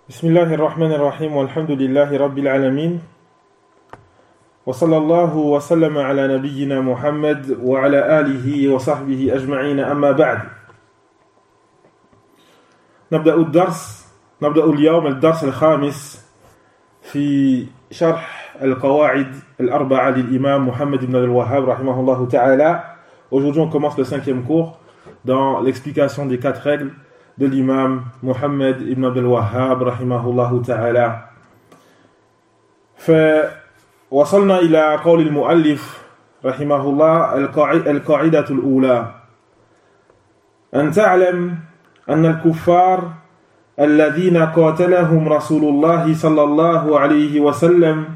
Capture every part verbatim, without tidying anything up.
Bismillahir Rahmanir Rahim, walhamdulillahi Rabbil Alamin. Wa sallallahu wa sallama ala nabiyyina Muhammad wa ala alihi wa sahbihi ajma'ina amma ba'd. نبدأ الدرس نبدأ اليوم الدرس الخامس في شرح القواعد الأربعة للإمام محمد بن الوهاب رحمه الله تعالى. Aujourd'hui on commence le cinquième cours dans l'explication des quatre règles de l'imam Muhammad ibn Abdul Wahhab rahimahullah ta'ala. فوصلنا إلى قول المؤلف رحمه الله القاعدة الأولى أن تعلم أن الكفار الذين قاتلهم رسول الله صلى الله عليه وسلم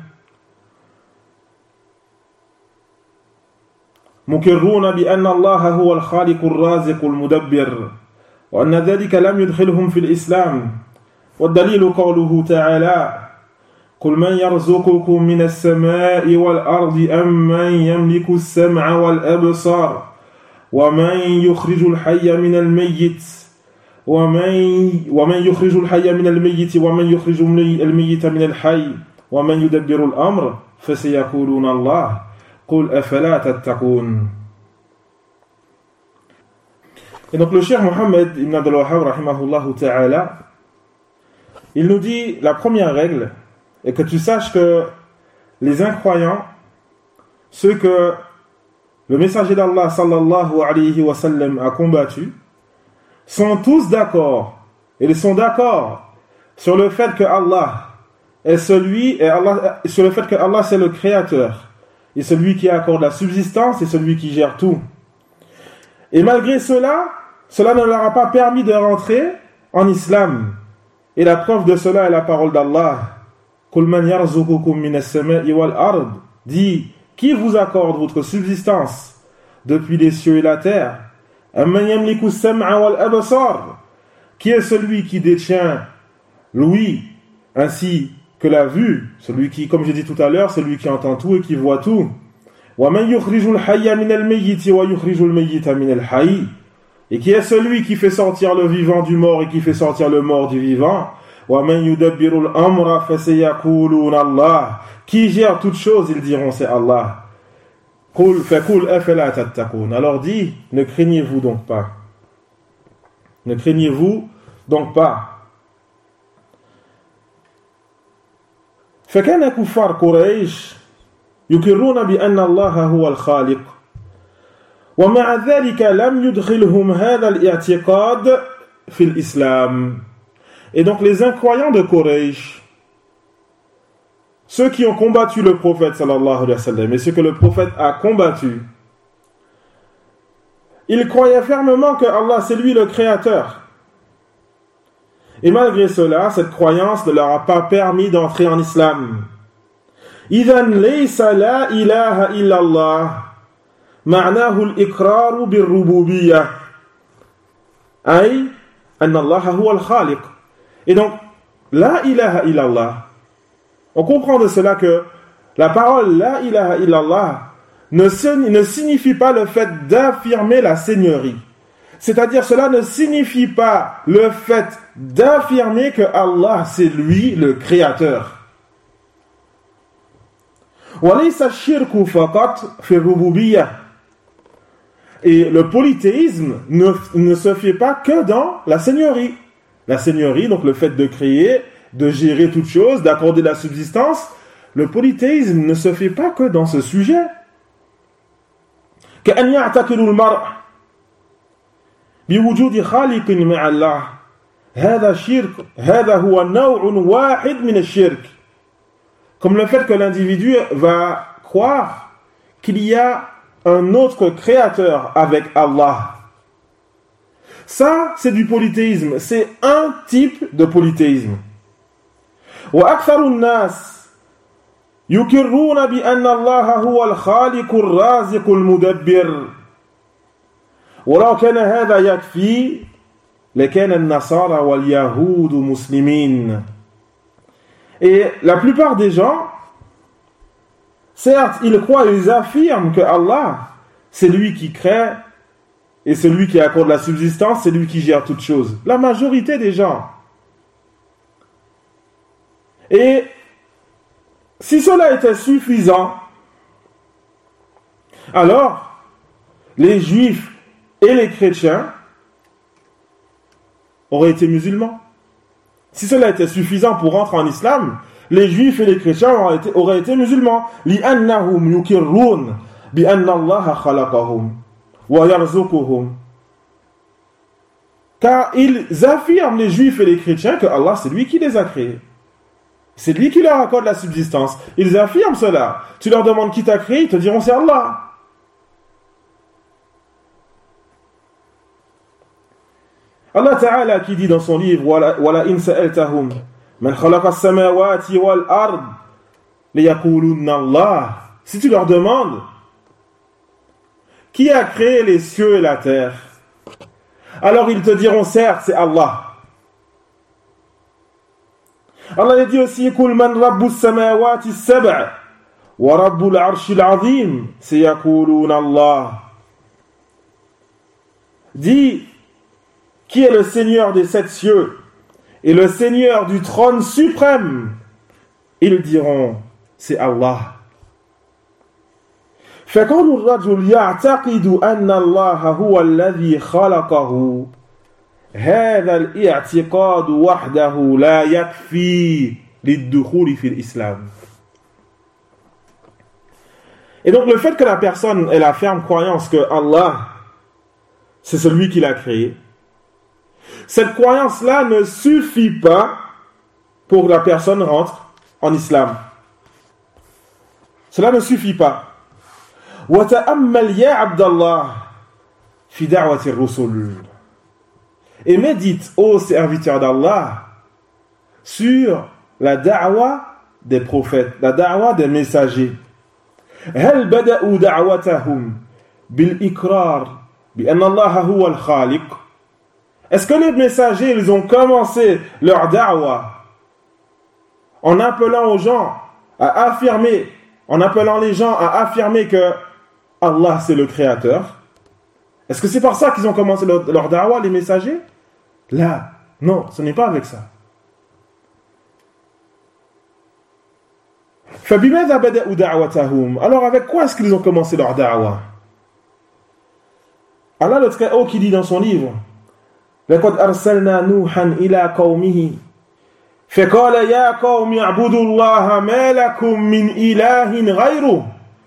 مقرون بأن الله هو الخالق الرازق المدبر وأن ذلك لم يدخلهم في الإسلام والدليل قوله تعالى قل من يرزقكم من السماء والأرض أم من يملك السمع والأبصار ومن يخرج الحي من الميت ومن ومن يخرج الحي من الميت ومن يخرج الميت من الحي ومن يدبر الأمر فسيقولون الله قل أفلا تتقون. Et donc le cheikh Mohammed ibn Abdul Wahhab rahimahullah ta'ala, il nous dit la première règle est que tu saches que les incroyants, ceux que le messager d'Allah sallallahu alayhi wa sallam a combattu, sont tous d'accord, et ils sont d'accord sur le fait que Allah est celui, et Allah, sur le fait que Allah c'est le créateur, et celui qui accorde la subsistance, et celui qui gère tout. Et malgré cela, cela ne leur a pas permis de rentrer en islam. Et la preuve de cela est la parole d'Allah. Qul man yarzuqukum minas sama'i wal ard. Dit, qui vous accorde votre subsistance depuis les cieux et la terre? Amman yamliku as-sam'a wal absar. Qui est celui qui détient l'ouïe ainsi que la vue? Celui qui, comme j'ai dit tout à l'heure, celui qui entend tout et qui voit tout. وَمَنْ يُخْرِجُ الْحَيَّ مِنَ الْمَيِّتِ وَيُخْرِجُ الْمَيِّتَ مِنَ الْحَيِّ. Et qui est celui qui fait sortir le vivant du mort et qui fait sortir le mort du vivant. وَمَنْ يُدَبِّرُ الْأَمْرَ فَسَيَقُولُونَ اللَّهُ. Qui gère toutes choses, ils diront c'est Allah. قُلْ فَقُلْ أَفَلَا تَتَّقُونَ. Alors dit, ne craignez-vous donc pas. Ne craignez-vous donc pas. فَكَانَ كُفَّارُ قُرَيْشٍ يقرون بأن الله هو الخالق ومع ذلك لم يدخلهم هذا الاعتقاد في الإسلام. Et donc les incroyants de Quraysh, ceux qui ont combattu le prophète sallallahu alayhi wa sallam et ceux que le prophète a combattu, ils croyaient fermement que Allah c'est lui le créateur. Et malgré cela, cette croyance ne leur a pas permis d'entrer en islam. إذن ليس لا إله إلا الله معناه الإقرار بالربوبية أي أن الله هو الخالق. Et donc la ilaha illallah, on comprend de cela que la parole la ilaha illallah ne, ne signifie pas le fait d'affirmer la seigneurie, c'est-à-dire cela ne signifie pas le fait d'affirmer que Allah c'est lui le créateur. وليس الشرك فقط في الربوبية. Et le polythéisme ne, ne se fait pas que dans la seigneurie. La seigneurie, donc le fait de créer, de gérer toutes choses, d'accorder la subsistance, le polythéisme ne se fait pas que dans ce sujet. كأن يعتقد المرء بوجود خالق مع الله هذا شرك هذا هو نوع واحد من الشرك. Comme le fait que l'individu va croire qu'il y a un autre créateur avec Allah. Ça, c'est du polythéisme. C'est un type de polythéisme. وَأَكْثَرُ النَّاسِ يُقِرُّونَ بِأَنَّ اللَّهَ هُوَ الْخَالِقُ الرَّازِقُ الْمُدَبِّرُ وَلَوْ كَانَ هَذَا يَكْفِي لَكَانَ النَّصَارَى وَالْيَهُودُ مُسْلِمِينَ. Et la plupart des gens, certes, ils croient et ils affirment que Allah, c'est lui qui crée et celui qui accorde la subsistance, c'est lui qui gère toutes choses. La majorité des gens. Et si cela était suffisant, alors les juifs et les chrétiens auraient été musulmans. Si cela était suffisant pour rentrer en islam, les juifs et les chrétiens auraient été, auraient été musulmans. لِأَنَّهُمْ يُكِرُّونَ بِأَنَّ اللَّهَ خَلَقَهُمْ وَيَرْزُقُهُمْ. Car ils affirment, les juifs et les chrétiens, que Allah, c'est lui qui les a créés. C'est lui qui leur accorde la subsistance. Ils affirment cela. Tu leur demandes qui t'a créé, ils te diront c'est Allah. Allah Ta'ala qui dit dans son livre وَلَا إِنْ سَأَلْتَهُمْ مَنْ خَلَقَ السَّمَاوَاتِ وَالْأَرْضِ لِيَقُولُنَّ اللَّهِ. Si tu leur demandes qui a créé les cieux et la terre, alors ils te diront certes c'est Allah. Allah dit aussi قُلْ مَنْ رَبُّ السَّمَاوَاتِ السَّبْعِ وَرَبُّ الْعَرْشِ الْعَظِيمِ سَيَقُولُونَ اللَّهِ. Dis, qui est le Seigneur des sept cieux et le Seigneur du trône suprême? Ils diront, c'est Allah. فَقَوْلُ الرَّجُلِ يَعْتَقِدُ أَنَّ اللَّهَ هُوَ الَّذِي خَلَقَهُ هذا الاعتقاد وحده لا يكفي للدخول في الإسلام. Et donc le fait que la personne ait la ferme croyance que Allah c'est celui qui l'a créé, cette croyance-là ne suffit pas pour que la personne rentre en islam. Cela ne suffit pas. وَتَأَمَّلْ يَا عَبْدَ اللَّهِ فِي دَعْوَةِ الرُّسُلِ. Et médite, ô serviteur d'Allah, sur la da'wa des prophètes, la da'wa des messagers. هَلْ بَدَأُوا دَعْوَتَهُمْ بِالْإِقْرَارِ بِأَنَّ اللَّهَ هُوَ الْخَالِقُ. Est-ce que les messagers, ils ont commencé leur da'wa en appelant aux gens à affirmer, en appelant les gens à affirmer que Allah c'est le créateur? Est-ce que c'est par ça qu'ils ont commencé leur, leur da'wa, les messagers? Là, non, ce n'est pas avec ça. فَبِمَاذَا بَدَأُوا دَعْوَتَهُمْ. Alors avec quoi est-ce qu'ils ont commencé leur da'wa? Allah le Très-Haut qui dit dans son livre لَقَدْ أَرْسَلْنَا نُوحًا إِلَىٰ قَوْمِهِ فَقَالَ يَا قَوْمِ اعْبُدُوا اللَّهَ مَا لَكُمْ مِنْ إِلَٰهٍ غَيْرُهُ.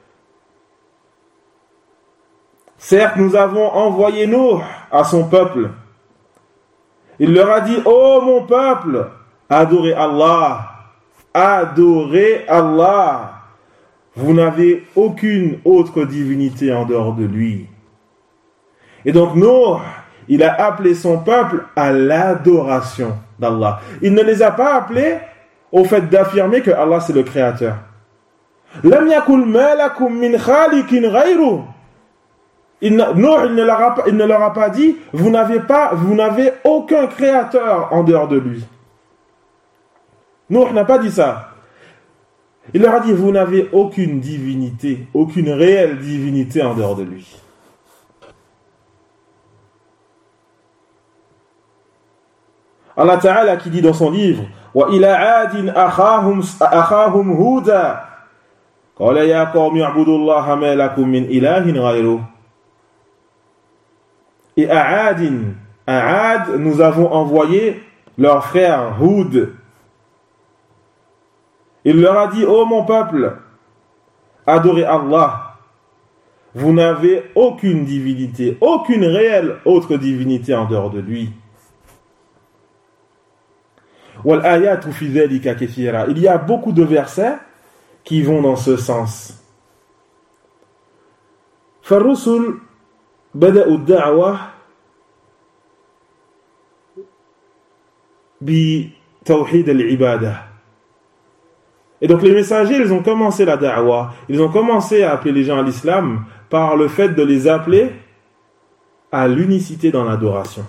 Certes, nous avons envoyé Nuh à son peuple. Il leur a dit, ô oh, mon peuple, adorez Allah, adorez Allah. Vous n'avez aucune autre divinité en dehors de lui. Et donc Nuh, il a appelé son peuple à l'adoration d'Allah. Il ne les a pas appelés au fait d'affirmer que Allah c'est le créateur. Lam yakul ma lakum min khaliqin ghayruh. Il ne, non, il ne, leur a, il ne leur a pas dit vous n'avez pas, vous n'avez aucun créateur en dehors de lui. Nuh n'a pas dit ça. Il leur a dit vous n'avez aucune divinité, aucune réelle divinité en dehors de lui. Allah Ta'ala qui dit dans son livre wa ila adin akhahum akhahum huda qala ya qawmi i'budullaha ma lakum min ilahin ghayruh. Et à Adin, à Ad, nous avons envoyé leur frère Houd. Il leur a dit, ô oh mon peuple, adorez Allah. Vous n'avez aucune divinité, aucune réelle autre divinité en dehors de lui. Il y a beaucoup de versets qui vont dans ce sens. فالرسل بدأوا الدعوة بتوحيد العبادة. Et donc les messagers, ils ont commencé la da'wa, ils ont commencé à appeler les gens à l'islam par le fait de les appeler à l'unicité dans l'adoration.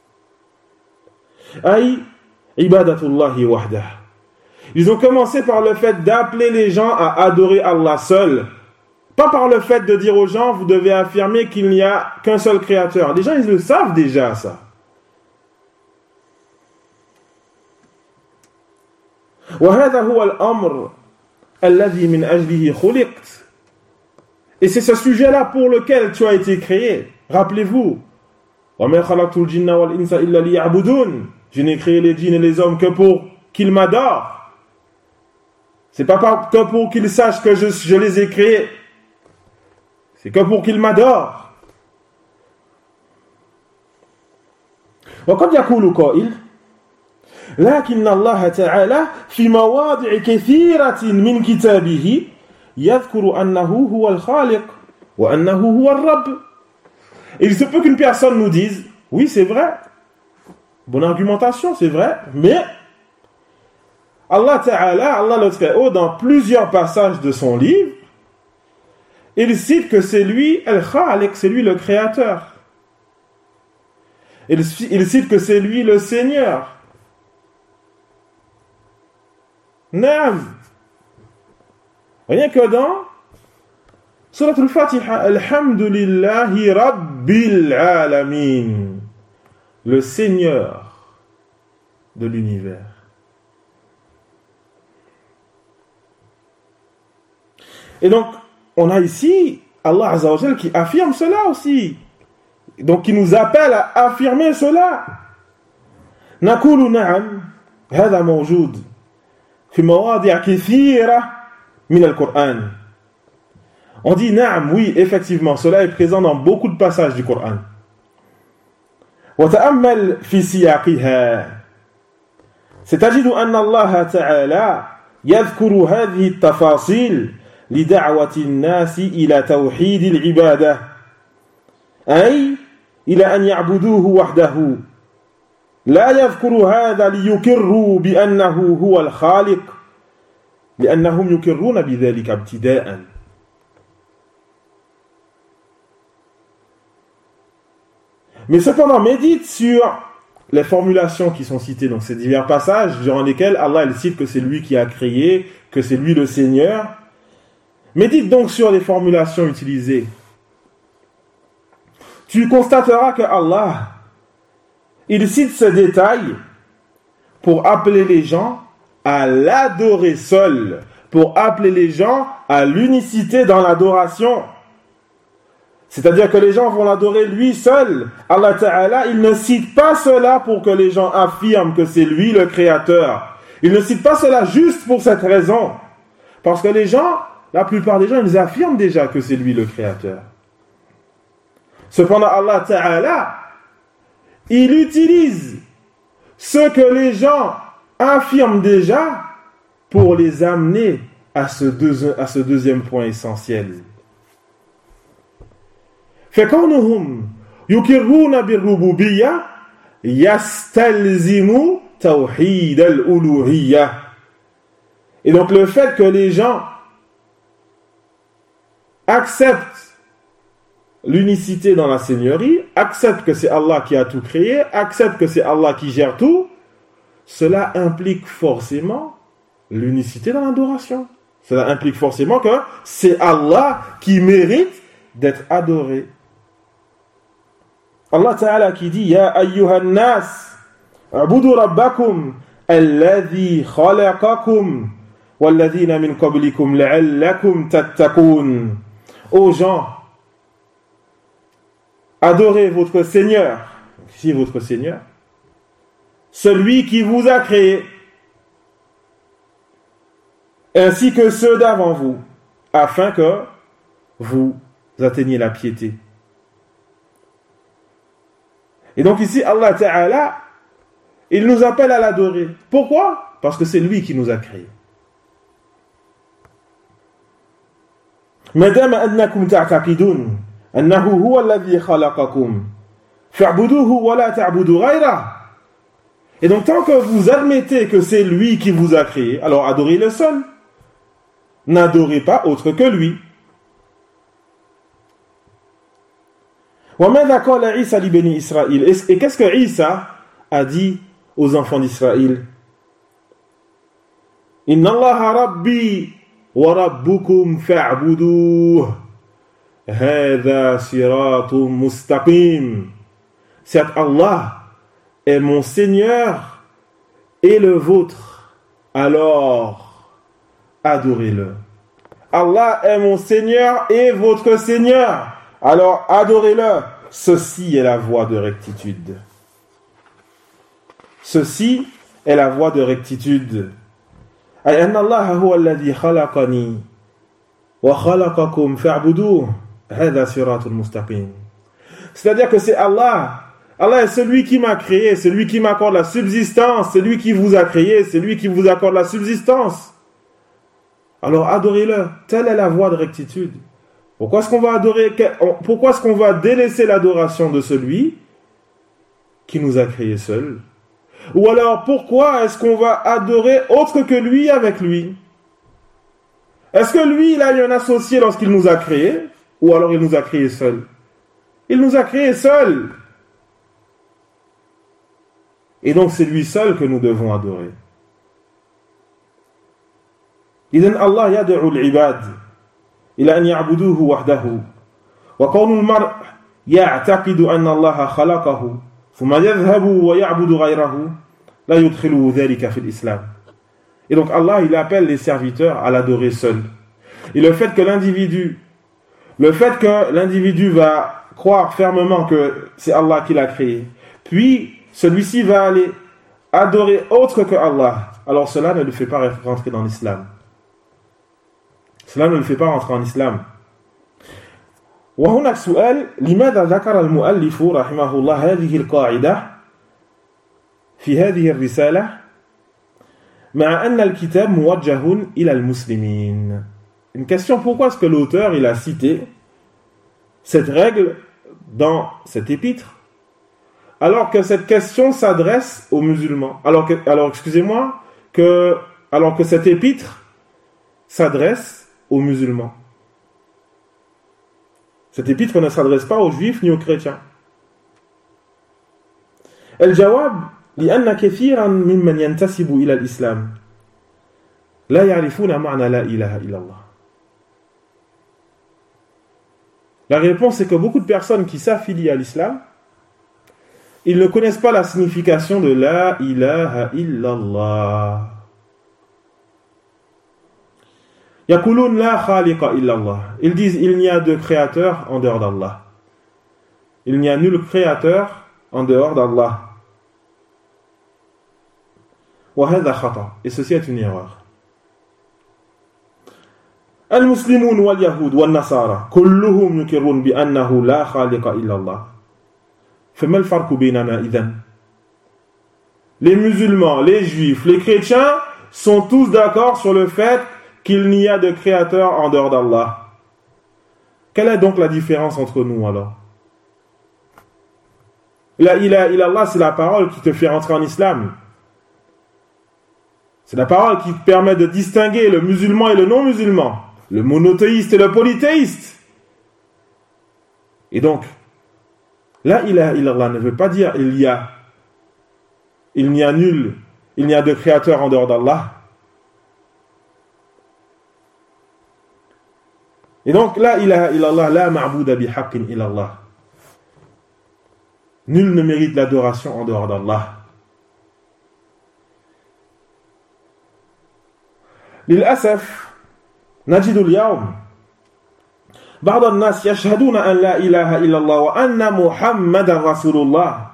Aïe, ibadatullahi wahdah. Ils ont commencé par le fait d'appeler les gens à adorer Allah seul. Pas par le fait de dire aux gens, vous devez affirmer qu'il n'y a qu'un seul créateur. Les gens, ils le savent déjà, ça. وهذا هو الأمر الذي من أجله خلقت. Et c'est ce sujet-là pour lequel tu as été créé. Rappelez-vous, وَمَا خَلَقْتُ الْجِنَّ وَالْإِنسَ إِلَّا لِيَعْبُدُونَ. Je n'ai créé les djinns et les hommes que pour qu'ils m'adorent. C'est pas que pour qu'ils sachent que je, je les ai créés. C'est que pour qu'ils m'adorent. وقد يقول قائل لكن الله تعالى في مواضع كثيرة من كتابه يذكر أنه هو الخالق وأنه هو الرب. Il se peut qu'une personne nous dise oui, c'est vrai, bonne argumentation, c'est vrai, mais Allah Ta'ala, Allah le Très-Haut, dans plusieurs passages de son livre, il cite que c'est lui Al-Khaliq, c'est lui le créateur. Il, il cite que c'est lui le Seigneur. Naam. Rien que dans Surat Al-Fatiha, Alhamdulillahi Rabbil Alamin, le Seigneur de l'univers. Et donc, on a ici Allah Azza wa Jal qui affirme cela aussi. Donc, qui nous appelle à affirmer cela. نقول نعم هذا موجود في مواضع كثيرة من القرآن. On dit نعم, oui, effectivement, cela est présent dans beaucoup de passages du Coran. وتأمل في سياقها ستجد أن الله تعالى يذكر هذه التفاصيل لدعوة الناس إلى توحيد العبادة أي إلى أن يعبدوه وحده لا يذكر هذا ليكروا بأنه هو الخالق لأنهم يكرون بذلك ابتداء. Mais cependant, médite sur les formulations qui sont citées dans ces divers passages durant lesquels Allah il cite que c'est lui qui a créé, que c'est lui le Seigneur. Médite donc sur les formulations utilisées. Tu constateras que Allah, il cite ce détail pour appeler les gens à l'adorer seul, pour appeler les gens à l'unicité dans l'adoration. C'est-à-dire que les gens vont l'adorer lui seul. Allah Ta'ala, il ne cite pas cela pour que les gens affirment que c'est lui le créateur. Il ne cite pas cela juste pour cette raison. Parce que les gens, la plupart des gens, ils affirment déjà que c'est lui le créateur. Cependant, Allah Ta'ala, il utilise ce que les gens affirment déjà pour les amener à ce, deux, à ce deuxième point essentiel. فكونهم يكرون بالربوبية يستلزم توحيد الألوهية. Et donc le fait que les gens acceptent l'unicité dans la seigneurie, acceptent que c'est Allah qui a tout créé, acceptent que c'est Allah qui gère tout, cela implique forcément l'unicité dans l'adoration. Cela implique forcément que c'est Allah qui mérite d'être adoré. Allah Ta'ala qui dit Ya ayyuhan nas abudu rabbakum alladhi khalaqakum walladhina min qablikum la'allakum tattaqun. Ô gens, adorez votre Seigneur, ici votre Seigneur, celui qui vous a créé, ainsi que ceux d'avant vous, afin que vous atteigniez la piété. Et donc ici, Allah Ta'ala, il nous appelle à l'adorer. Pourquoi? Parce que c'est lui qui nous a créés. Madame annakum ta'taqidun annahu huwa alladhi khalaqakum fa'buduhu wa la ta'budu ghayra. Et donc tant que vous admettez que c'est lui qui vous a créé, alors adorez-le seul. N'adorez pas autre que lui. وَمَاذَا قَالَ عِيسَى لِبَنِي إِسْرَائِيل. Et qu'est-ce que Isa a dit aux enfants d'Israël? إِنَّ اللَّهَ رَبِّي وَرَبُّكُمْ فَاعْبُدُوهُ هَذَا صِرَاطٌ مُسْتَقِيمٌ. Certes, Allah est mon Seigneur et le vôtre. alors adorez-le. Allah est mon Seigneur et votre Seigneur, alors adorez-le. Ceci est la voie de rectitude. Ceci est la voie de rectitude. Ay anna Allah huwa alladhi khalaqani wa khalaqakum fa'buduhu. Hadha siratul mustaqim. C'est-à-dire que c'est Allah. Allah est celui qui m'a créé, c'est lui qui m'accorde la subsistance, c'est lui qui vous a créé, c'est lui qui vous accorde la subsistance. Alors adorez-le. Telle est la voie de rectitude. Pourquoi est-ce qu'on va adorer, pourquoi est-ce qu'on va délaisser l'adoration de celui qui nous a créés seuls? Ou alors pourquoi est-ce qu'on va adorer autre que lui avec lui? Est-ce que lui, il a eu un associé lorsqu'il nous a créés? Ou alors il nous a créés seuls? Il nous a créés seuls. Et donc c'est lui seul que nous devons adorer. إذن الله يدعو العباد إلى أن يعبدوه وحده وكون المرء يعتقد أن الله خلقه ثم يذهب ويعبد غيره لا يدخله ذلك في الإسلام. Et donc Allah il appelle les serviteurs à l'adorer seul. Et le fait que l'individu le fait que l'individu va croire fermement que c'est Allah qui l'a créé, puis celui-ci va aller adorer autre que Allah, alors cela ne le fait pas rentrer dans l'islam. Cela ne le fait pas rentrer en islam. وهناك سؤال لماذا ذكر المؤلف رحمه الله هذه القاعدة في هذه الرسالة مع أن الكتاب موجه إلى المسلمين. Une question, pourquoi est-ce que l'auteur il a cité cette règle dans cet épître alors que cette question s'adresse aux musulmans, alors que alors excusez-moi que alors que cet épître s'adresse aux musulmans. Cet épître ne s'adresse pas aux juifs ni aux chrétiens. الجواب لأن كثيرا ممن ينتسب إلى الإسلام لا يعرفون معنى لا إله إلا الله. La réponse est que beaucoup de personnes qui s'affilient à l'islam, ils ne connaissent pas la signification de la ilaha illallah. يقولون لا خالق إلا الله. Ils disent il n'y a de créateur en dehors d'Allah. Il n'y a nul créateur en dehors d'Allah. وهذا خطأ. Et ceci est une erreur. المسلمون واليهود والنصارى كلهم يقرون بأنه لا خالق إلا الله. فما الفرق بيننا إذن؟ Les musulmans, les juifs, les chrétiens sont tous d'accord sur le fait qu'il n'y a de créateur en dehors d'Allah. Quelle est donc la différence entre nous alors? La ilaha illallah, c'est la parole qui te fait rentrer en islam. C'est la parole qui permet de distinguer le musulman et le non-musulman, le monothéiste et le polythéiste. Et donc, la ilaha illallah ne veut pas dire il y a, il n'y a nul, il n'y a de créateur en dehors d'Allah. Et donc, la ilaha illallah, la ma'bouda bihaqqin illallah. Nul ne mérite l'adoration en dehors d'Allah. للأسف نجد اليوم بعض الناس يشهدون أن لا إله إلا الله وأن محمد رسول الله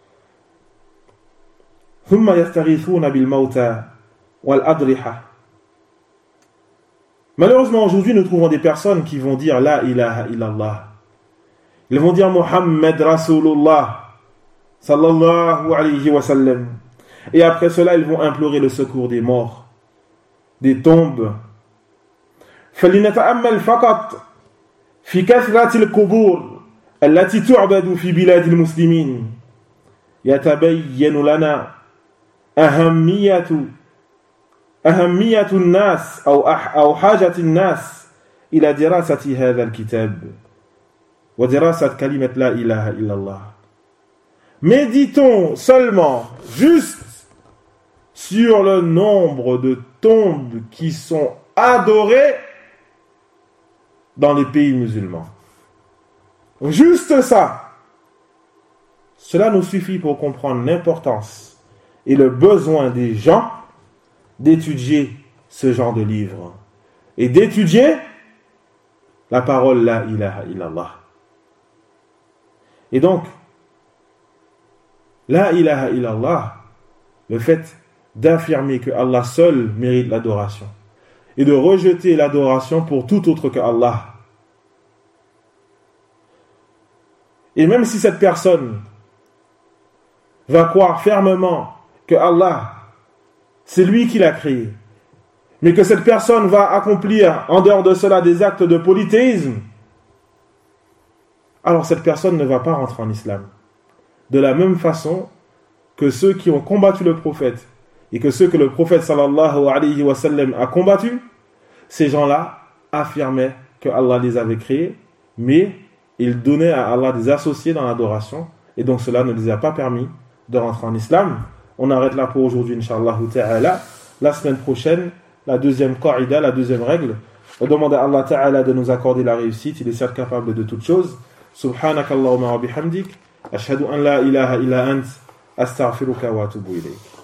ثم يستغيثون بالموتى والأضرحة. Malheureusement, aujourd'hui, nous trouvons des personnes qui vont dire La ilaha illallah. Ils vont dire Muhammad Rasulullah sallallahu alayhi wa sallam. Et après cela, ils vont implorer le secours des morts, des tombes. فلنتأمل فقط في كثرة القبور التي تعبد في بلاد المسلمين يتبين لنا أهمية أهمية الناس أو أو حاجة الناس إلى دراسة هذا الكتاب ودراسة كلمة لا إله إلا الله. Méditons seulement, juste, sur le nombre de tombes qui sont adorées dans les pays musulmans. Juste ça. Cela nous suffit pour comprendre l'importance et le besoin des gens d'étudier ce genre de livre et d'étudier la parole La ilaha illallah. Et donc, La ilaha illallah, le fait d'affirmer que Allah seul mérite l'adoration et de rejeter l'adoration pour tout autre que Allah. Et même si cette personne va croire fermement que Allah, c'est lui qui l'a créé, mais que cette personne va accomplir en dehors de cela des actes de polythéisme, alors cette personne ne va pas rentrer en islam. De la même façon que ceux qui ont combattu le prophète et que ceux que le prophète sallallahu alayhi wa sallam a combattu, ces gens-là affirmaient que Allah les avait créés, mais ils donnaient à Allah des associés dans l'adoration, et donc cela ne les a pas permis de rentrer en islam. On arrête là pour aujourd'hui, Inch'Allah ta'ala. La semaine prochaine, la deuxième qaïda, la deuxième règle. On demande à Allah ta'ala de nous accorder la réussite. Il est certes capable de toutes choses. Subhanakallahumma wa bihamdik. Ashhadu an la ilaha illa ant. Astaghfiruka wa atubu ilayk.